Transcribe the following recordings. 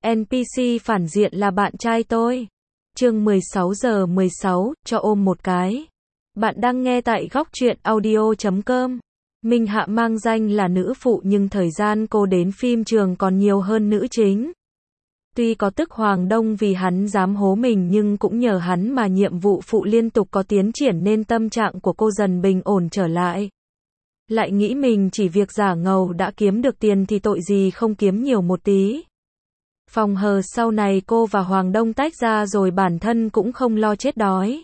NPC phản diện là bạn trai tôi. Chương 16:16, cho ôm một cái. Bạn đang nghe tại Góc Truyện Audio.com. Minh Hạ mang danh là nữ phụ nhưng thời gian cô đến phim trường còn nhiều hơn nữ chính. Tuy có tức Hoàng Đông vì hắn dám hố mình nhưng cũng nhờ hắn mà nhiệm vụ phụ liên tục có tiến triển nên tâm trạng của cô dần bình ổn trở lại. Lại nghĩ mình chỉ việc giả ngầu đã kiếm được tiền thì tội gì không kiếm nhiều một tí. Phòng hờ sau này cô và Hoàng Đông tách ra rồi bản thân cũng không lo chết đói.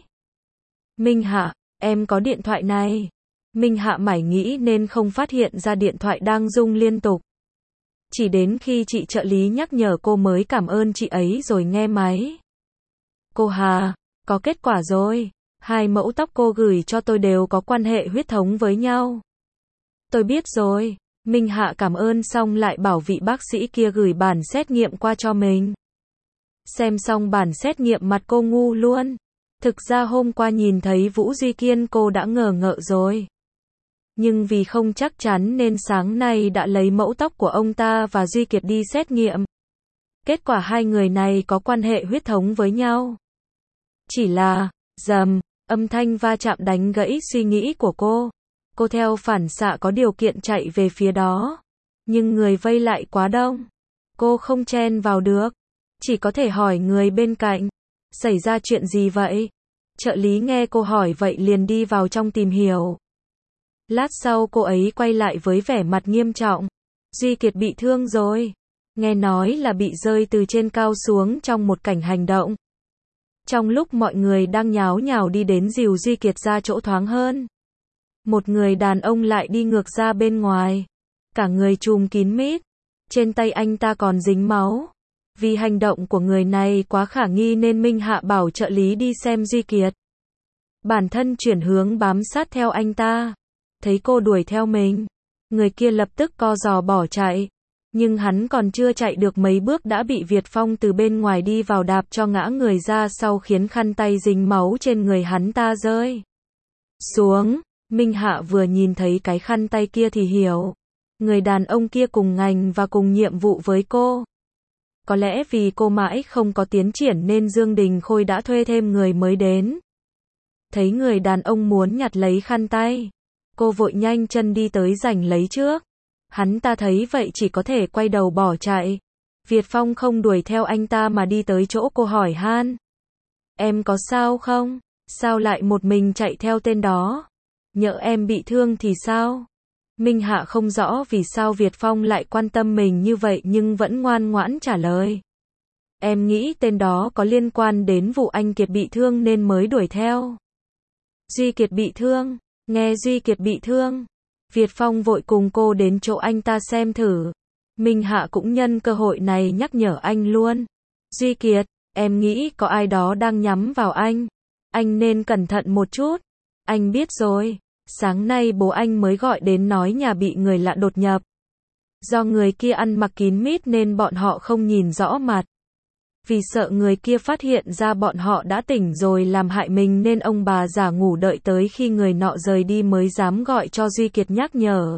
Minh Hạ, em có điện thoại này. Minh Hạ mải nghĩ nên không phát hiện ra điện thoại đang rung liên tục. Chỉ đến khi chị trợ lý nhắc nhở cô mới cảm ơn chị ấy rồi nghe máy. Cô Hà, có kết quả rồi. 2 mẫu tóc cô gửi cho tôi đều có quan hệ huyết thống với nhau. Tôi biết rồi. Minh Hạ cảm ơn xong lại bảo vị bác sĩ kia gửi bản xét nghiệm qua cho mình. Xem xong bản xét nghiệm mặt cô ngu luôn. Thực ra hôm qua nhìn thấy Vũ Duy Kiên cô đã ngờ ngợ rồi. Nhưng vì không chắc chắn nên sáng nay đã lấy mẫu tóc của ông ta và Duy Kiệt đi xét nghiệm. Kết quả 2 người này có quan hệ huyết thống với nhau. Chỉ là, rầm, âm thanh va chạm đánh gãy suy nghĩ của cô. Cô theo phản xạ có điều kiện chạy về phía đó. Nhưng người vây lại quá đông. Cô không chen vào được. Chỉ có thể hỏi người bên cạnh. Xảy ra chuyện gì vậy? Trợ lý nghe cô hỏi vậy liền đi vào trong tìm hiểu. Lát sau cô ấy quay lại với vẻ mặt nghiêm trọng. Duy Kiệt bị thương rồi. Nghe nói là bị rơi từ trên cao xuống trong một cảnh hành động. Trong lúc mọi người đang nháo nhào đi đến dìu Duy Kiệt ra chỗ thoáng hơn. Một người đàn ông lại đi ngược ra bên ngoài. Cả người trùm kín mít. Trên tay anh ta còn dính máu. Vì hành động của người này quá khả nghi nên Minh Hạ bảo trợ lý đi xem Duy Kiệt. Bản thân chuyển hướng bám sát theo anh ta. Thấy cô đuổi theo mình. Người kia lập tức co giò bỏ chạy. Nhưng hắn còn chưa chạy được mấy bước đã bị Việt Phong từ bên ngoài đi vào đạp cho ngã người ra sau khiến khăn tay dính máu trên người hắn ta rơi xuống. Minh Hạ vừa nhìn thấy cái khăn tay kia thì hiểu. Người đàn ông kia cùng ngành và cùng nhiệm vụ với cô. Có lẽ vì cô mãi không có tiến triển nên Dương Đình Khôi đã thuê thêm người mới đến. Thấy người đàn ông muốn nhặt lấy khăn tay. Cô vội nhanh chân đi tới giành lấy trước. Hắn ta thấy vậy chỉ có thể quay đầu bỏ chạy. Việt Phong không đuổi theo anh ta mà đi tới chỗ cô hỏi han. Em có sao không? Sao lại một mình chạy theo tên đó? Nhỡ em bị thương thì sao? Minh Hạ không rõ vì sao Việt Phong lại quan tâm mình như vậy nhưng vẫn ngoan ngoãn trả lời. Em nghĩ tên đó có liên quan đến vụ anh Kiệt bị thương nên mới đuổi theo. Duy Kiệt bị thương. Nghe Duy Kiệt bị thương. Việt Phong vội cùng cô đến chỗ anh ta xem thử. Minh Hạ cũng nhân cơ hội này nhắc nhở anh luôn. Duy Kiệt, em nghĩ có ai đó đang nhắm vào anh. Anh nên cẩn thận một chút. Anh biết rồi. Sáng nay bố anh mới gọi đến nói nhà bị người lạ đột nhập. Do người kia ăn mặc kín mít nên bọn họ không nhìn rõ mặt. Vì sợ người kia phát hiện ra bọn họ đã tỉnh rồi làm hại mình nên ông bà giả ngủ đợi tới khi người nọ rời đi mới dám gọi cho Duy Kiệt nhắc nhở.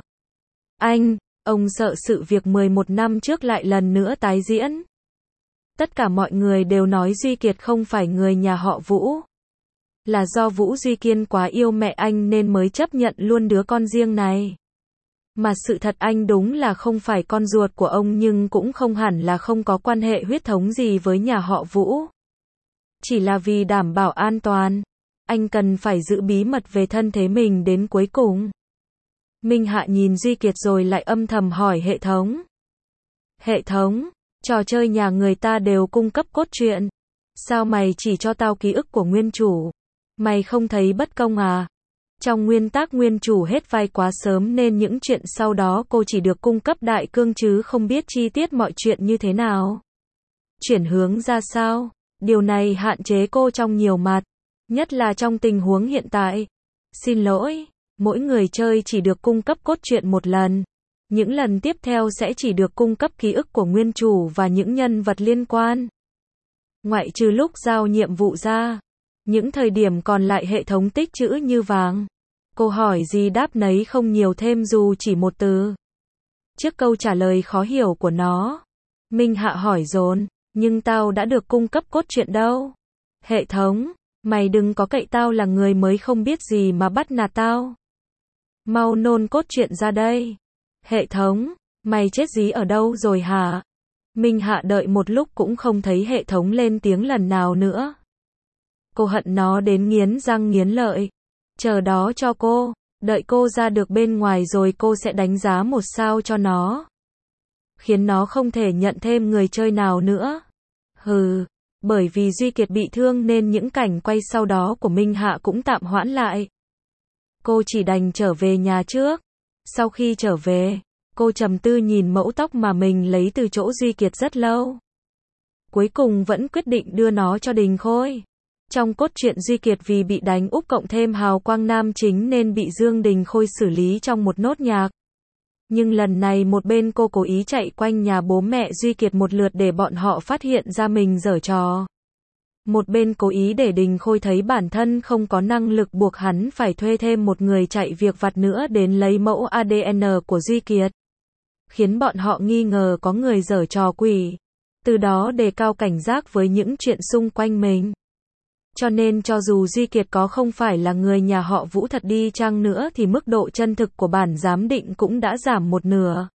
Ông sợ sự việc 11 năm trước lại lần nữa tái diễn. Tất cả mọi người đều nói Duy Kiệt không phải người nhà họ Vũ. Là do Vũ Duy Kiên quá yêu mẹ anh nên mới chấp nhận luôn đứa con riêng này. Mà sự thật anh đúng là không phải con ruột của ông nhưng cũng không hẳn là không có quan hệ huyết thống gì với nhà họ Vũ. Chỉ là vì đảm bảo an toàn, anh cần phải giữ bí mật về thân thế mình đến cuối cùng. Minh Hạ nhìn Duy Kiệt rồi lại âm thầm hỏi hệ thống. Hệ thống, trò chơi nhà người ta đều cung cấp cốt truyện. Sao mày chỉ cho tao ký ức của nguyên chủ? Mày không thấy bất công à? Trong nguyên tắc nguyên chủ hết vai quá sớm nên những chuyện sau đó cô chỉ được cung cấp đại cương chứ không biết chi tiết mọi chuyện như thế nào. Chuyển hướng ra sao? Điều này hạn chế cô trong nhiều mặt. Nhất là trong tình huống hiện tại. Xin lỗi, mỗi người chơi chỉ được cung cấp cốt truyện một lần. Những lần tiếp theo sẽ chỉ được cung cấp ký ức của nguyên chủ và những nhân vật liên quan. Ngoại trừ lúc giao nhiệm vụ ra. Những thời điểm còn lại hệ thống tích trữ như vàng. Cô hỏi gì đáp nấy không nhiều thêm dù chỉ một từ. Trước câu trả lời khó hiểu của nó, Minh Hạ hỏi dồn. Nhưng tao đã được cung cấp cốt truyện đâu. Hệ thống, mày đừng có cậy tao là người mới không biết gì mà bắt nạt tao. Mau nôn cốt truyện ra đây. Hệ thống, mày chết dí ở đâu rồi hả? Minh Hạ đợi một lúc cũng không thấy hệ thống lên tiếng lần nào nữa. Cô hận nó đến nghiến răng nghiến lợi. Chờ đó cho cô, đợi cô ra được bên ngoài rồi cô sẽ đánh giá 1 sao cho nó. Khiến nó không thể nhận thêm người chơi nào nữa. Hừ, bởi vì Duy Kiệt bị thương nên những cảnh quay sau đó của Minh Hạ cũng tạm hoãn lại. Cô chỉ đành trở về nhà trước. Sau khi trở về, cô trầm tư nhìn mẫu tóc mà mình lấy từ chỗ Duy Kiệt rất lâu. Cuối cùng vẫn quyết định đưa nó cho Đình Khôi. Trong cốt truyện Duy Kiệt vì bị đánh úp cộng thêm hào quang nam chính nên bị Dương Đình Khôi xử lý trong một nốt nhạc. Nhưng lần này một bên cô cố ý chạy quanh nhà bố mẹ Duy Kiệt một lượt để bọn họ phát hiện ra mình giở trò. Một bên cố ý để Đình Khôi thấy bản thân không có năng lực buộc hắn phải thuê thêm một người chạy việc vặt nữa đến lấy mẫu ADN của Duy Kiệt. Khiến bọn họ nghi ngờ có người giở trò quỷ. Từ đó đề cao cảnh giác với những chuyện xung quanh mình. Cho nên cho dù Duy Kiệt có không phải là người nhà họ Vũ thật đi chăng nữa thì mức độ chân thực của bản giám định cũng đã giảm 1/2.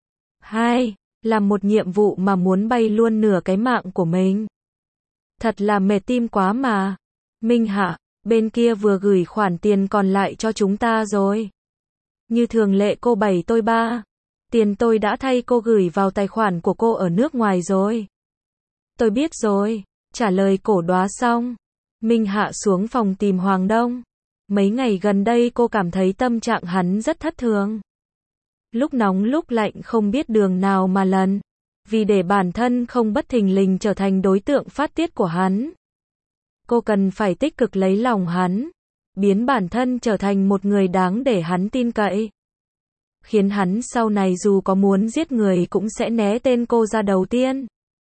2. Làm một nhiệm vụ mà muốn bay luôn nửa cái mạng của mình. Thật là mệt tim quá mà. Minh Hạ, bên kia vừa gửi khoản tiền còn lại cho chúng ta rồi. Như thường lệ cô bày tôi 3. Tiền tôi đã thay cô gửi vào tài khoản của cô ở nước ngoài rồi. Tôi biết rồi. Trả lời cổ đoá xong. Minh Hạ xuống phòng tìm Hoàng Đông. Mấy ngày gần đây cô cảm thấy tâm trạng hắn rất thất thường. Lúc nóng lúc lạnh không biết đường nào mà lần. Vì để bản thân không bất thình lình trở thành đối tượng phát tiết của hắn. Cô cần phải tích cực lấy lòng hắn. Biến bản thân trở thành một người đáng để hắn tin cậy. Khiến hắn sau này dù có muốn giết người cũng sẽ né tên cô ra đầu tiên.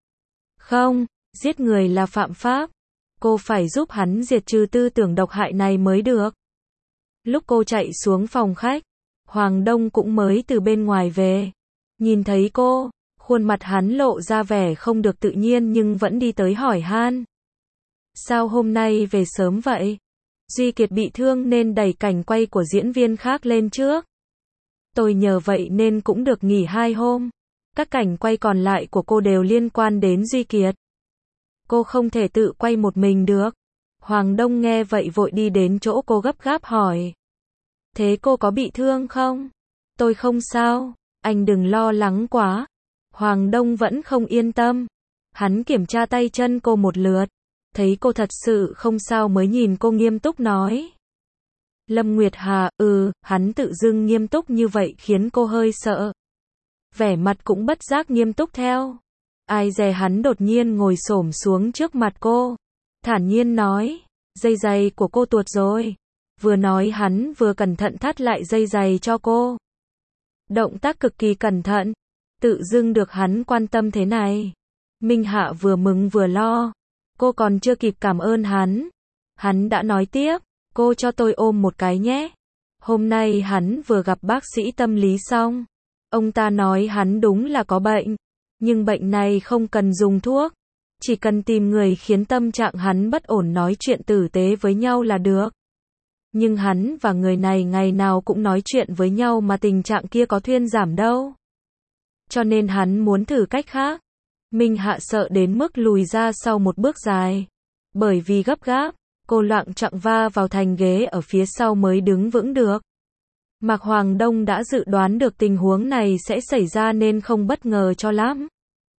Không, giết người là phạm pháp. Cô phải giúp hắn diệt trừ tư tưởng độc hại này mới được. Lúc cô chạy xuống phòng khách, Hoàng Đông cũng mới từ bên ngoài về. Nhìn thấy cô, khuôn mặt hắn lộ ra vẻ không được tự nhiên nhưng vẫn đi tới hỏi han. Sao hôm nay về sớm vậy? Duy Kiệt bị thương nên đẩy cảnh quay của diễn viên khác lên trước. Tôi nhờ vậy nên cũng được nghỉ 2 hôm. Các cảnh quay còn lại của cô đều liên quan đến Duy Kiệt. Cô không thể tự quay một mình được. Hoàng Đông nghe vậy vội đi đến chỗ cô gấp gáp hỏi. Thế cô có bị thương không? Tôi không sao, anh đừng lo lắng quá. Hoàng Đông vẫn không yên tâm. Hắn kiểm tra tay chân cô một lượt. Thấy cô thật sự không sao mới nhìn cô nghiêm túc nói. Lâm Nguyệt Hà, hắn tự dưng nghiêm túc như vậy khiến cô hơi sợ. Vẻ mặt cũng bất giác nghiêm túc theo. Ai dè hắn đột nhiên ngồi xổm xuống trước mặt cô. Thản nhiên nói, dây giày của cô tuột rồi. Vừa nói hắn vừa cẩn thận thắt lại dây giày cho cô. Động tác cực kỳ cẩn thận. Tự dưng được hắn quan tâm thế này. Minh Hạ vừa mừng vừa lo. Cô còn chưa kịp cảm ơn hắn. Hắn đã nói tiếp, cô cho tôi ôm một cái nhé. Hôm nay hắn vừa gặp bác sĩ tâm lý xong. Ông ta nói hắn đúng là có bệnh. Nhưng bệnh này không cần dùng thuốc. Chỉ cần tìm người khiến tâm trạng hắn bất ổn nói chuyện tử tế với nhau là được. Nhưng hắn và người này ngày nào cũng nói chuyện với nhau mà tình trạng kia có thuyên giảm đâu. Cho nên hắn muốn thử cách khác. Minh Hạ sợ đến mức lùi ra sau một bước dài. Bởi vì gấp gáp, cô loạng choạng va vào thành ghế ở phía sau mới đứng vững được. Mạc Hoàng Đông đã dự đoán được tình huống này sẽ xảy ra nên không bất ngờ cho lắm.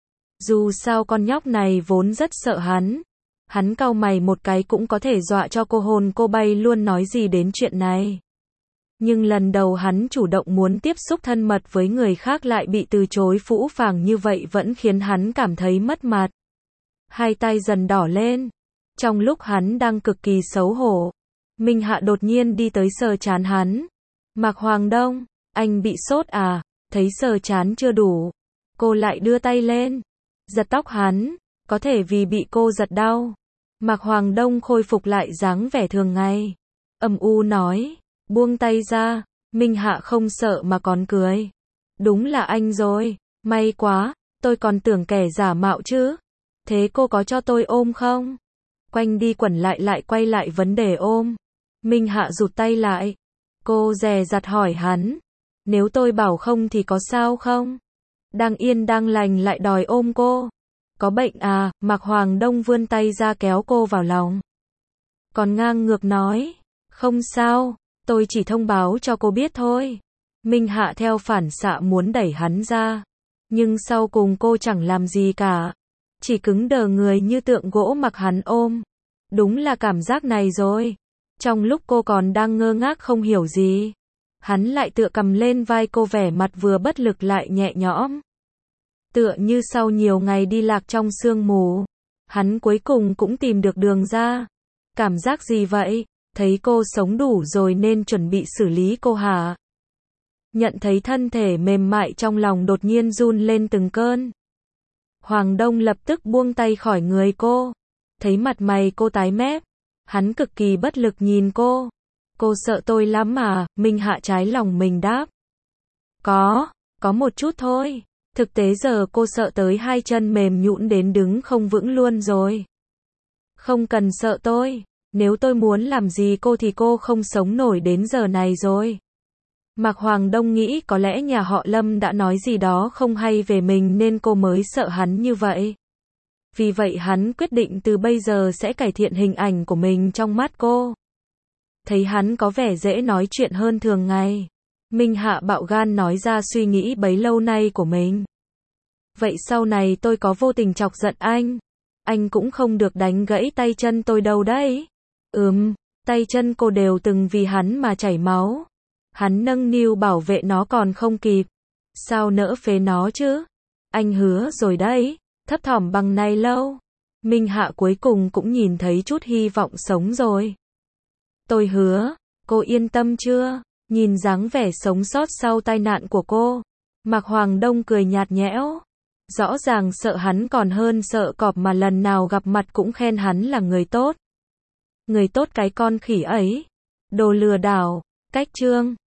Dù sao con nhóc này vốn rất sợ hắn. Hắn cau mày một cái cũng có thể dọa cho cô hồn cô bay luôn nói gì đến chuyện này. Nhưng lần đầu hắn chủ động muốn tiếp xúc thân mật với người khác lại bị từ chối phũ phàng như vậy vẫn khiến hắn cảm thấy mất mặt. Hai tay dần đỏ lên. Trong lúc hắn đang cực kỳ xấu hổ, Minh Hạ đột nhiên đi tới sờ trán hắn. Mạc Hoàng Đông, anh bị sốt à? Thấy sờ trán chưa đủ. Cô lại đưa tay lên. Giật tóc hắn. Có thể vì bị cô giật đau. Mạc Hoàng Đông khôi phục lại dáng vẻ thường ngày. Âm u nói. Buông tay ra. Minh Hạ không sợ mà còn cười. Đúng là anh rồi. May quá. Tôi còn tưởng kẻ giả mạo chứ. Thế cô có cho tôi ôm không? Quanh đi quẩn lại quay lại vấn đề ôm. Minh Hạ rụt tay lại. Cô dè dặt hỏi hắn. Nếu tôi bảo không thì có sao không? Đang yên đang lành lại đòi ôm cô. Có bệnh à? Mạc Hoàng Đông vươn tay ra kéo cô vào lòng. Còn ngang ngược nói. Không sao, tôi chỉ thông báo cho cô biết thôi. Minh Hạ theo phản xạ muốn đẩy hắn ra. Nhưng sau cùng cô chẳng làm gì cả. Chỉ cứng đờ người như tượng gỗ mặc hắn ôm. Đúng là cảm giác này rồi. Trong lúc cô còn đang ngơ ngác không hiểu gì, hắn lại tựa cầm lên vai cô, vẻ mặt vừa bất lực lại nhẹ nhõm. Tựa như sau nhiều ngày đi lạc trong sương mù, hắn cuối cùng cũng tìm được đường ra. Cảm giác gì vậy? Thấy cô sống đủ rồi nên chuẩn bị xử lý cô hả? Nhận thấy thân thể mềm mại trong lòng đột nhiên run lên từng cơn. Hoàng Đông lập tức buông tay khỏi người cô. Thấy mặt mày cô tái mét, hắn cực kỳ bất lực nhìn cô. Cô sợ tôi lắm mà, Minh Hạ trái lòng mình đáp. Có một chút thôi. Thực tế giờ cô sợ tới hai chân mềm nhũn đến đứng không vững luôn rồi. Không cần sợ tôi, nếu tôi muốn làm gì cô thì cô không sống nổi đến giờ này rồi. Mạc Hoàng Đông nghĩ có lẽ nhà họ Lâm đã nói gì đó không hay về mình nên cô mới sợ hắn như vậy. Vì vậy hắn quyết định từ bây giờ sẽ cải thiện hình ảnh của mình trong mắt cô. Thấy hắn có vẻ dễ nói chuyện hơn thường ngày, Minh Hạ bạo gan nói ra suy nghĩ bấy lâu nay của mình. Vậy sau này tôi có vô tình chọc giận anh cũng không được đánh gãy tay chân tôi đâu đấy. Tay chân cô đều từng vì hắn mà chảy máu. Hắn nâng niu bảo vệ nó còn không kịp. Sao nỡ phế nó chứ? Anh hứa rồi đấy, thấp thỏm bằng này lâu. Minh Hạ cuối cùng cũng nhìn thấy chút hy vọng sống rồi. Tôi hứa, cô yên tâm chưa? Nhìn dáng vẻ sống sót sau tai nạn của cô, Mạc Hoàng Đông cười nhạt nhẽo. Rõ ràng sợ hắn còn hơn sợ cọp mà lần nào gặp mặt cũng khen hắn là người tốt. Người tốt cái con khỉ ấy. Đồ lừa đảo. Cách chương